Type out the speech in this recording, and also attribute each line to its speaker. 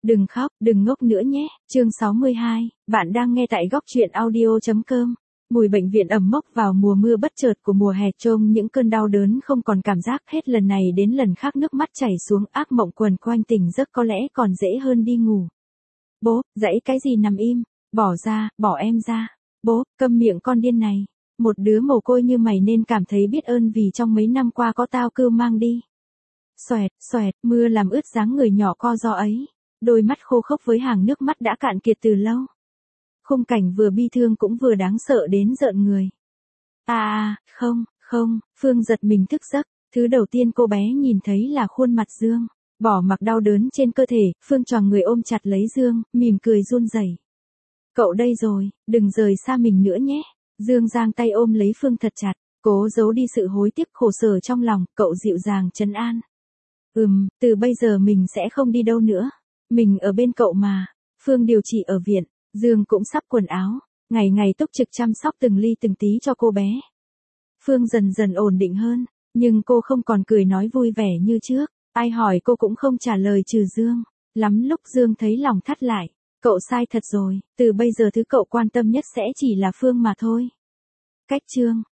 Speaker 1: Đừng khóc, đừng ngốc nữa nhé. Chương 62, bạn đang nghe tại góc truyện audio.com. Mùi bệnh viện ẩm mốc vào mùa mưa bất chợt của mùa hè trông những cơn đau đớn không còn cảm giác, hết lần này đến lần khác nước mắt chảy xuống, ác mộng quần quanh tỉnh giấc có lẽ còn dễ hơn đi ngủ. Bố, dãy cái gì nằm im, bỏ ra, bỏ em ra. Bố, câm miệng con điên này. Một đứa mồ côi như mày nên cảm thấy biết ơn vì trong mấy năm qua có tao cưu mang đi. Xoẹt, xoẹt, mưa làm ướt dáng người nhỏ co ro ấy. Đôi mắt khô khốc với hàng nước mắt đã cạn kiệt từ lâu. Khung cảnh vừa bi thương cũng vừa đáng sợ đến rợn người. Không, Phương giật mình thức giấc. Thứ đầu tiên cô bé nhìn thấy là khuôn mặt Dương. Bỏ mặc đau đớn trên cơ thể, Phương choàng người ôm chặt lấy Dương, mỉm cười run rẩy. Cậu đây rồi, đừng rời xa mình nữa nhé. Dương giang tay ôm lấy Phương thật chặt, cố giấu đi sự hối tiếc khổ sở trong lòng, cậu dịu dàng trấn an. Từ bây giờ mình sẽ không đi đâu nữa. Mình ở bên cậu mà. Phương điều trị ở viện, Dương cũng sắp quần áo, ngày ngày túc trực chăm sóc từng ly từng tí cho cô bé. Phương dần dần ổn định hơn, nhưng cô không còn cười nói vui vẻ như trước, ai hỏi cô cũng không trả lời trừ Dương. Lắm lúc Dương thấy lòng thắt lại, cậu sai thật rồi, từ bây giờ thứ cậu quan tâm nhất sẽ chỉ là Phương mà thôi. Cách chương